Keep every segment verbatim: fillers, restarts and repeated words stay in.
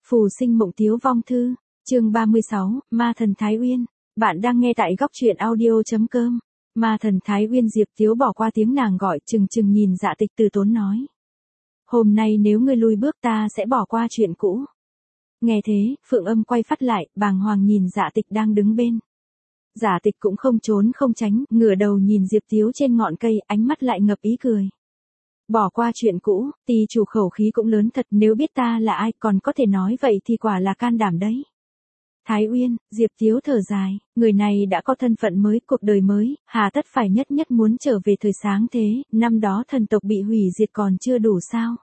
Phù sinh mộng tiếu vong thư, chương ba mươi sáu, Ma thần Thái Uyên. Bạn đang nghe tại góc truyện audio.com. Ma thần Thái Uyên. Diệp Tiếu bỏ qua tiếng nàng gọi, chừng chừng nhìn Dạ Tịch từ tốn nói. Hôm nay nếu ngươi lui bước ta sẽ bỏ qua chuyện cũ. Nghe thế, Phượng Âm quay phát lại, bàng hoàng nhìn Dạ Tịch đang đứng bên. Dạ Tịch cũng không trốn không tránh, ngửa đầu nhìn Diệp Tiếu trên ngọn cây, ánh mắt lại ngập ý cười. Bỏ qua chuyện cũ, tỳ chủ khẩu khí cũng lớn thật, nếu biết ta là ai còn có thể nói vậy thì quả là can đảm đấy. Thái Uyên. Diệp Tiếu thở dài, người này đã có thân phận mới, cuộc đời mới, hà tất phải nhất nhất muốn trở về thời sáng thế, năm đó thần tộc bị hủy diệt còn chưa đủ sao?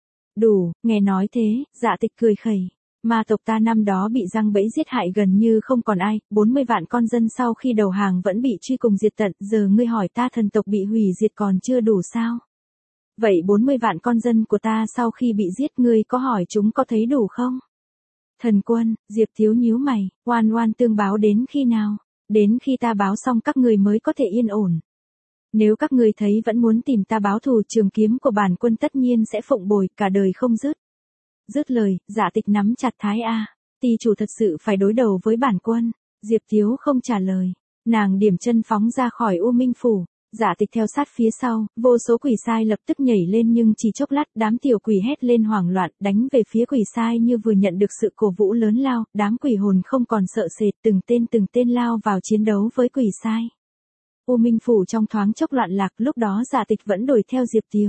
Đủ. Nghe nói thế, Dạ Tịch cười khẩy. Ma tộc ta năm đó bị giăng bẫy giết hại gần như không còn ai, bốn mươi vạn con dân sau khi đầu hàng vẫn bị truy cùng diệt tận, giờ ngươi hỏi ta thần tộc bị hủy diệt còn chưa đủ sao? Vậy bốn mươi vạn con dân của ta sau khi bị giết ngươi có hỏi chúng có thấy đủ không? Thần quân. Diệp Tiếu nhíu mày, oan oan tương báo đến khi nào? Đến khi ta báo xong các ngươi mới có thể yên ổn. Nếu các ngươi thấy vẫn muốn tìm ta báo thù, trường kiếm của bản quân tất nhiên sẽ phụng bồi, cả đời không dứt. Dứt lời, Dạ Tịch nắm chặt Thái A. Tỳ chủ thật sự phải đối đầu với bản quân. Diệp Tiếu không trả lời. Nàng điểm chân phóng ra khỏi U Minh Phủ. Dạ Tịch theo sát phía sau, vô số quỷ sai lập tức nhảy lên nhưng chỉ chốc lát đám tiểu quỷ hét lên hoảng loạn, đánh về phía quỷ sai như vừa nhận được sự cổ vũ lớn lao, đám quỷ hồn không còn sợ sệt, từng tên từng tên lao vào chiến đấu với quỷ sai. U Minh Phủ trong thoáng chốc loạn lạc, lúc đó Dạ Tịch vẫn đuổi theo Diệp Tiếu.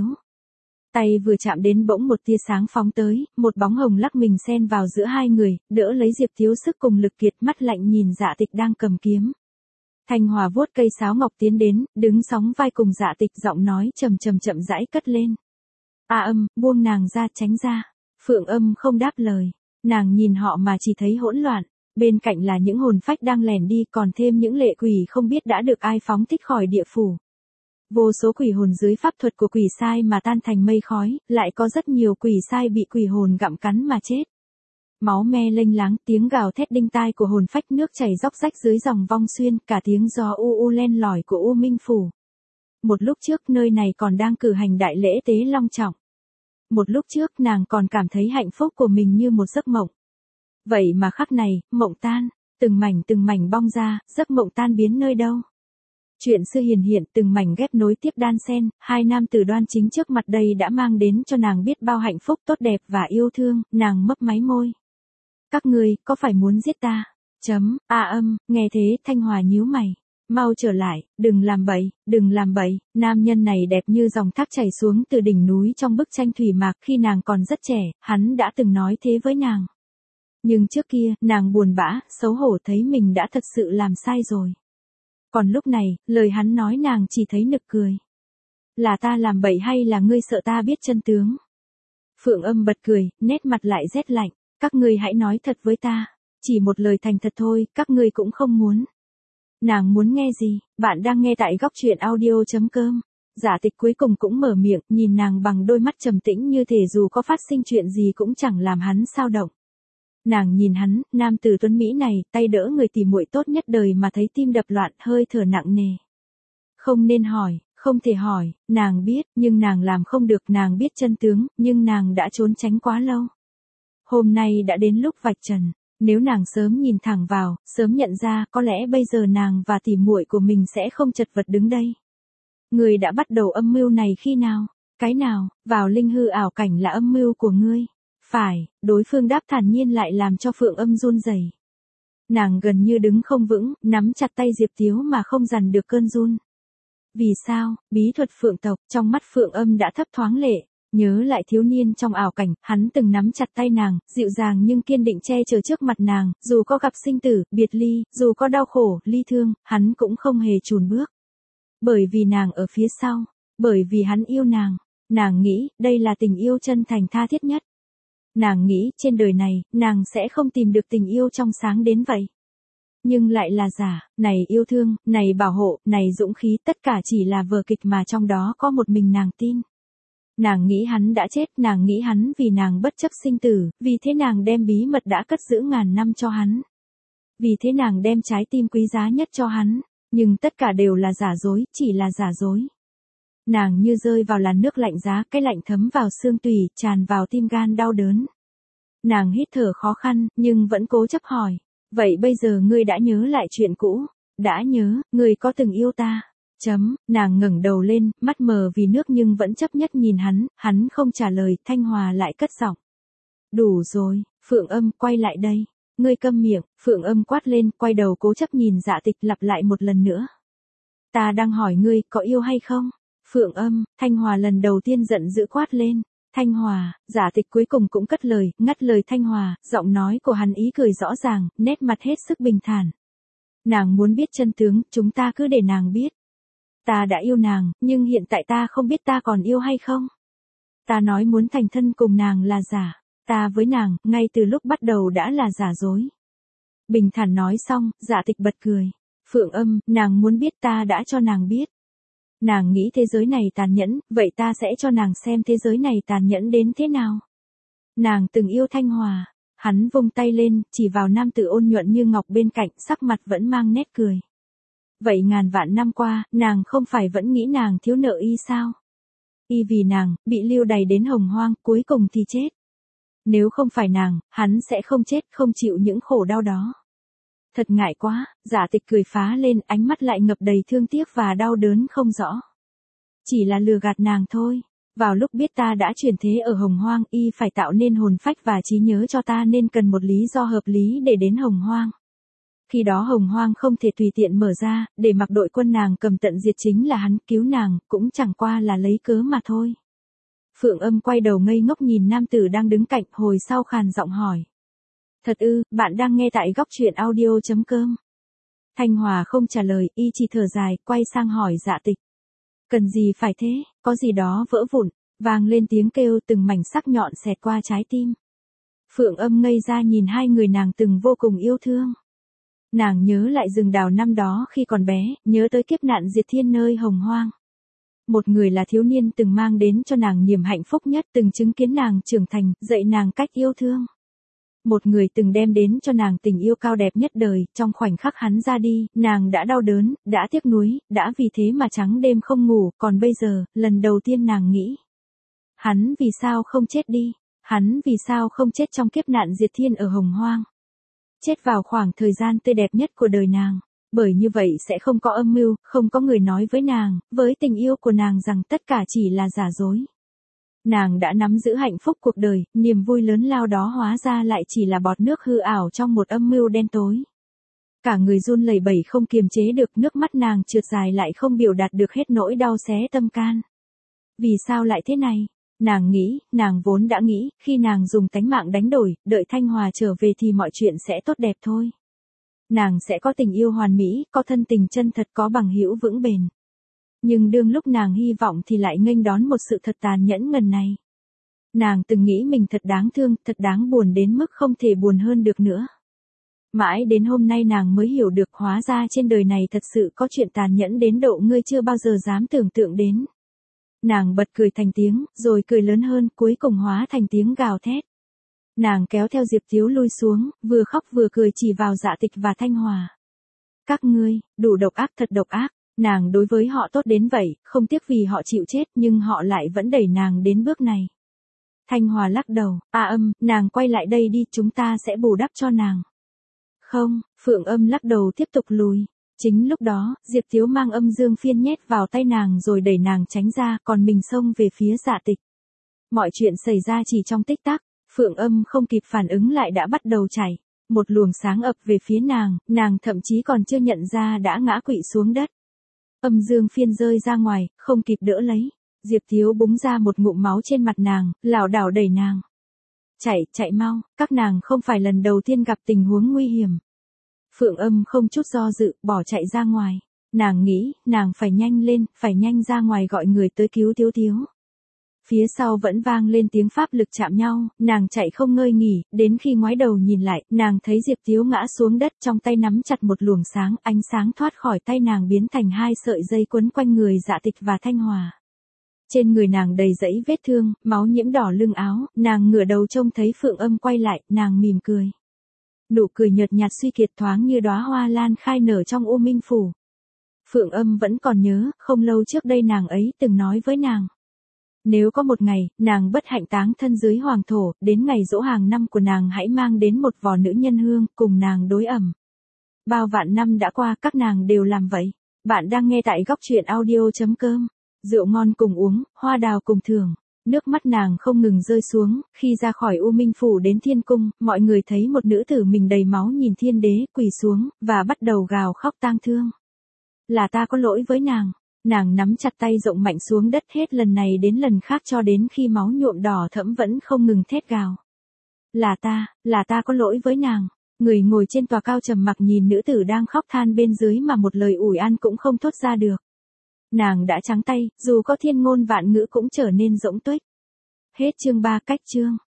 Tay vừa chạm đến bỗng một tia sáng phóng tới, một bóng hồng lắc mình xen vào giữa hai người, đỡ lấy Diệp Tiếu sức cùng lực kiệt, mắt lạnh nhìn Dạ Tịch đang cầm kiếm. Thanh Hòa vuốt cây sáo ngọc tiến đến, đứng sóng vai cùng Dạ Tịch, giọng nói trầm trầm chậm rãi cất lên. A Âm, buông nàng ra, tránh ra. Phượng Âm không đáp lời. Nàng nhìn họ mà chỉ thấy hỗn loạn. Bên cạnh là những hồn phách đang lẻn đi, còn thêm những lệ quỷ không biết đã được ai phóng thích khỏi địa phủ. Vô số quỷ hồn dưới pháp thuật của quỷ sai mà tan thành mây khói, lại có rất nhiều quỷ sai bị quỷ hồn gặm cắn mà chết. Máu me lênh láng, tiếng gào thét đinh tai của hồn phách, nước chảy róc rách dưới dòng vong xuyên, cả tiếng gió u u len lỏi của U Minh Phủ. Một lúc trước nơi này còn đang cử hành đại lễ tế long trọng. Một lúc trước nàng còn cảm thấy hạnh phúc của mình như một giấc mộng. Vậy mà khắc này, mộng tan, từng mảnh từng mảnh bong ra, giấc mộng tan biến nơi đâu? Chuyện xưa hiền hiện, từng mảnh ghép nối tiếp đan xen, hai nam tử đoan chính trước mặt đây đã mang đến cho nàng biết bao hạnh phúc tốt đẹp và yêu thương, nàng mấp máy môi. Các ngươi, có phải muốn giết ta? Chấm. A Âm. Nghe thế, Thanh Hòa nhíu mày. Mau trở lại, đừng làm bậy, đừng làm bậy. Nam nhân này đẹp như dòng thác chảy xuống từ đỉnh núi trong bức tranh thủy mạc, khi nàng còn rất trẻ, hắn đã từng nói thế với nàng. Nhưng trước kia, nàng buồn bã, xấu hổ thấy mình đã thật sự làm sai rồi. Còn lúc này, lời hắn nói nàng chỉ thấy nực cười. Là ta làm bậy hay là ngươi sợ ta biết chân tướng? Phượng Âm bật cười, nét mặt lại rét lạnh. Các ngươi hãy nói thật với ta. Chỉ một lời thành thật thôi, các ngươi cũng không muốn. Nàng muốn nghe gì? Bạn đang nghe tại góc truyện audio.com. Dạ Tịch cuối cùng cũng mở miệng, nhìn nàng bằng đôi mắt trầm tĩnh như thể dù có phát sinh chuyện gì cũng chẳng làm hắn xao động. Nàng nhìn hắn, nam tử tuấn Mỹ này, tay đỡ người tỉ muội tốt nhất đời mà thấy tim đập loạn, hơi thở nặng nề. Không nên hỏi, không thể hỏi, nàng biết, nhưng nàng làm không được, nàng biết chân tướng, nhưng nàng đã trốn tránh quá lâu. Hôm nay đã đến lúc vạch trần, nếu nàng sớm nhìn thẳng vào, sớm nhận ra, có lẽ bây giờ nàng và tỉ muội của mình sẽ không chật vật đứng đây. Ngươi đã bắt đầu âm mưu này khi nào? Cái nào? Vào linh hư ảo cảnh là âm mưu của ngươi. Phải. Đối phương đáp thản nhiên lại làm cho Phượng Âm run rẩy. Nàng gần như đứng không vững, nắm chặt tay Diệp Tiếu mà không dằn được cơn run. Vì sao? Bí thuật Phượng tộc. Trong mắt Phượng Âm đã thấp thoáng lệ. Nhớ lại thiếu niên trong ảo cảnh, hắn từng nắm chặt tay nàng, dịu dàng nhưng kiên định che chở trước mặt nàng, dù có gặp sinh tử, biệt ly, dù có đau khổ, ly thương, hắn cũng không hề chùn bước. Bởi vì nàng ở phía sau, bởi vì hắn yêu nàng, nàng nghĩ, đây là tình yêu chân thành tha thiết nhất. Nàng nghĩ, trên đời này, nàng sẽ không tìm được tình yêu trong sáng đến vậy. Nhưng lại là giả, này yêu thương, này bảo hộ, này dũng khí, tất cả chỉ là vở kịch mà trong đó có một mình nàng tin. Nàng nghĩ hắn đã chết, nàng nghĩ hắn vì nàng bất chấp sinh tử, vì thế nàng đem bí mật đã cất giữ ngàn năm cho hắn. Vì thế nàng đem trái tim quý giá nhất cho hắn, nhưng tất cả đều là giả dối, chỉ là giả dối. Nàng như rơi vào làn nước lạnh giá, cái lạnh thấm vào xương tủy, tràn vào tim gan đau đớn. Nàng hít thở khó khăn, nhưng vẫn cố chấp hỏi. Vậy bây giờ ngươi đã nhớ lại chuyện cũ? Đã nhớ, ngươi có từng yêu ta? Chấm, nàng ngẩng đầu lên, mắt mờ vì nước nhưng vẫn chấp nhất nhìn hắn, hắn không trả lời, Thanh Hòa lại cất giọng. Đủ rồi, Phượng Âm, quay lại đây. Ngươi câm miệng, Phượng Âm quát lên, quay đầu cố chấp nhìn Dạ Tịch lặp lại một lần nữa. Ta đang hỏi ngươi, có yêu hay không? Phượng Âm, Thanh Hòa lần đầu tiên giận dữ quát lên. Thanh Hòa, Dạ Tịch cuối cùng cũng cất lời, ngắt lời Thanh Hòa, giọng nói của hắn ý cười rõ ràng, nét mặt hết sức bình thản. Nàng muốn biết chân tướng, chúng ta cứ để nàng biết. Ta đã yêu nàng, nhưng hiện tại ta không biết ta còn yêu hay không. Ta nói muốn thành thân cùng nàng là giả, ta với nàng, ngay từ lúc bắt đầu đã là giả dối. Bình thản nói xong, Dạ Tịch bật cười. Phượng Âm, nàng muốn biết ta đã cho nàng biết. Nàng nghĩ thế giới này tàn nhẫn, vậy ta sẽ cho nàng xem thế giới này tàn nhẫn đến thế nào. Nàng từng yêu Thanh Hòa. Hắn vung tay lên, chỉ vào nam tử ôn nhuận như ngọc bên cạnh, sắc mặt vẫn mang nét cười. Vậy ngàn vạn năm qua, nàng không phải vẫn nghĩ nàng thiếu nợ y sao? Y vì nàng, bị lưu đày đến hồng hoang, cuối cùng thì chết. Nếu không phải nàng, hắn sẽ không chết, không chịu những khổ đau đó. Thật ngại quá, Dạ Tịch cười phá lên, ánh mắt lại ngập đầy thương tiếc và đau đớn không rõ. Chỉ là lừa gạt nàng thôi. Vào lúc biết ta đã chuyển thế ở hồng hoang, y phải tạo nên hồn phách và trí nhớ cho ta nên cần một lý do hợp lý để đến hồng hoang. Khi đó hồng hoang không thể tùy tiện mở ra, để mặc đội quân nàng cầm tận diệt chính là hắn, cứu nàng, cũng chẳng qua là lấy cớ mà thôi. Phượng Âm quay đầu ngây ngốc nhìn nam tử đang đứng cạnh, hồi sau khàn giọng hỏi. Thật ư, bạn đang nghe tại góc truyện audio chấm com. Thanh Hòa không trả lời, y chỉ thở dài, quay sang hỏi Dạ Tịch. Cần gì phải thế, có gì đó vỡ vụn, vang lên tiếng kêu, từng mảnh sắc nhọn xẹt qua trái tim. Phượng Âm ngây ra nhìn hai người nàng từng vô cùng yêu thương. Nàng nhớ lại rừng đào năm đó khi còn bé, nhớ tới kiếp nạn diệt thiên nơi hồng hoang. Một người là thiếu niên từng mang đến cho nàng niềm hạnh phúc nhất, từng chứng kiến nàng trưởng thành, dạy nàng cách yêu thương. Một người từng đem đến cho nàng tình yêu cao đẹp nhất đời, trong khoảnh khắc hắn ra đi, nàng đã đau đớn, đã tiếc nuối, đã vì thế mà trắng đêm không ngủ, còn bây giờ, lần đầu tiên nàng nghĩ. Hắn vì sao không chết đi? Hắn vì sao không chết trong kiếp nạn diệt thiên ở hồng hoang? Chết vào khoảng thời gian tươi đẹp nhất của đời nàng. Bởi như vậy sẽ không có âm mưu, không có người nói với nàng, với tình yêu của nàng rằng tất cả chỉ là giả dối. Nàng đã nắm giữ hạnh phúc cuộc đời, niềm vui lớn lao đó hóa ra lại chỉ là bọt nước hư ảo trong một âm mưu đen tối. Cả người run lẩy bẩy không kiềm chế được, nước mắt nàng trượt dài lại không biểu đạt được hết nỗi đau xé tâm can. Vì sao lại thế này? Nàng nghĩ, nàng vốn đã nghĩ, khi nàng dùng tánh mạng đánh đổi, đợi Thanh Hòa trở về thì mọi chuyện sẽ tốt đẹp thôi. Nàng sẽ có tình yêu hoàn mỹ, có thân tình chân thật, có bằng hữu vững bền. Nhưng đương lúc nàng hy vọng thì lại nghênh đón một sự thật tàn nhẫn ngần này. Nàng từng nghĩ mình thật đáng thương, thật đáng buồn đến mức không thể buồn hơn được nữa. Mãi đến hôm nay nàng mới hiểu được, hóa ra trên đời này thật sự có chuyện tàn nhẫn đến độ ngươi chưa bao giờ dám tưởng tượng đến. Nàng bật cười thành tiếng, rồi cười lớn hơn, cuối cùng hóa thành tiếng gào thét. Nàng kéo theo Diệp Tiếu lui xuống, vừa khóc vừa cười chỉ vào Dạ Tịch và Thanh Hòa. Các ngươi, đủ độc ác, thật độc ác. Nàng đối với họ tốt đến vậy, không tiếc vì họ chịu chết, nhưng họ lại vẫn đẩy nàng đến bước này. Thanh Hòa lắc đầu, A Âm, nàng quay lại đây đi, chúng ta sẽ bù đắp cho nàng. Không, Phượng Âm lắc đầu tiếp tục lùi. Chính lúc đó, Diệp Tiếu mang âm dương phiên nhét vào tay nàng rồi đẩy nàng tránh ra, còn mình xông về phía Dạ Tịch. Mọi chuyện xảy ra chỉ trong tích tắc, Phượng Âm không kịp phản ứng lại đã bắt đầu chảy. Một luồng sáng ập về phía nàng, nàng thậm chí còn chưa nhận ra đã ngã quỵ xuống đất. Âm dương phiên rơi ra ngoài, không kịp đỡ lấy. Diệp Tiếu búng ra một ngụm máu trên mặt nàng, lảo đảo đẩy nàng. Chạy, chạy mau, các nàng không phải lần đầu tiên gặp tình huống nguy hiểm. Phượng Âm không chút do dự, bỏ chạy ra ngoài. Nàng nghĩ, nàng phải nhanh lên, phải nhanh ra ngoài gọi người tới cứu Tiếu Tiếu. Phía sau vẫn vang lên tiếng pháp lực chạm nhau, nàng chạy không ngơi nghỉ, đến khi ngoái đầu nhìn lại, nàng thấy Diệp Tiếu ngã xuống đất, trong tay nắm chặt một luồng sáng, ánh sáng thoát khỏi tay nàng biến thành hai sợi dây quấn quanh người Dạ Tịch và Thanh Hòa. Trên người nàng đầy dẫy vết thương, máu nhiễm đỏ lưng áo, nàng ngửa đầu trông thấy Phượng Âm quay lại, nàng mỉm cười. Nụ cười nhợt nhạt suy kiệt thoáng như đóa hoa lan khai nở trong U Minh phủ. Phượng Âm vẫn còn nhớ, không lâu trước đây nàng ấy từng nói với nàng. Nếu có một ngày, nàng bất hạnh táng thân dưới hoàng thổ, đến ngày giỗ hàng năm của nàng hãy mang đến một vò nữ nhân hương, cùng nàng đối ẩm. Bao vạn năm đã qua, các nàng đều làm vậy. Bạn đang nghe tại góc truyện audio.com. Rượu ngon cùng uống, hoa đào cùng thưởng. Nước mắt nàng không ngừng rơi xuống, khi ra khỏi U Minh Phủ đến Thiên Cung, mọi người thấy một nữ tử mình đầy máu nhìn thiên đế, quỳ xuống, và bắt đầu gào khóc tang thương. Là ta có lỗi với nàng. Nàng nắm chặt tay rộng mạnh xuống đất hết lần này đến lần khác cho đến khi máu nhuộm đỏ thẫm vẫn không ngừng thét gào. Là ta, là ta có lỗi với nàng. Người ngồi trên tòa cao trầm mặc nhìn nữ tử đang khóc than bên dưới mà một lời ủi an cũng không thốt ra được. Nàng đã trắng tay, dù có thiên ngôn vạn ngữ cũng trở nên rỗng tuếch. Hết chương ba. Cách chương.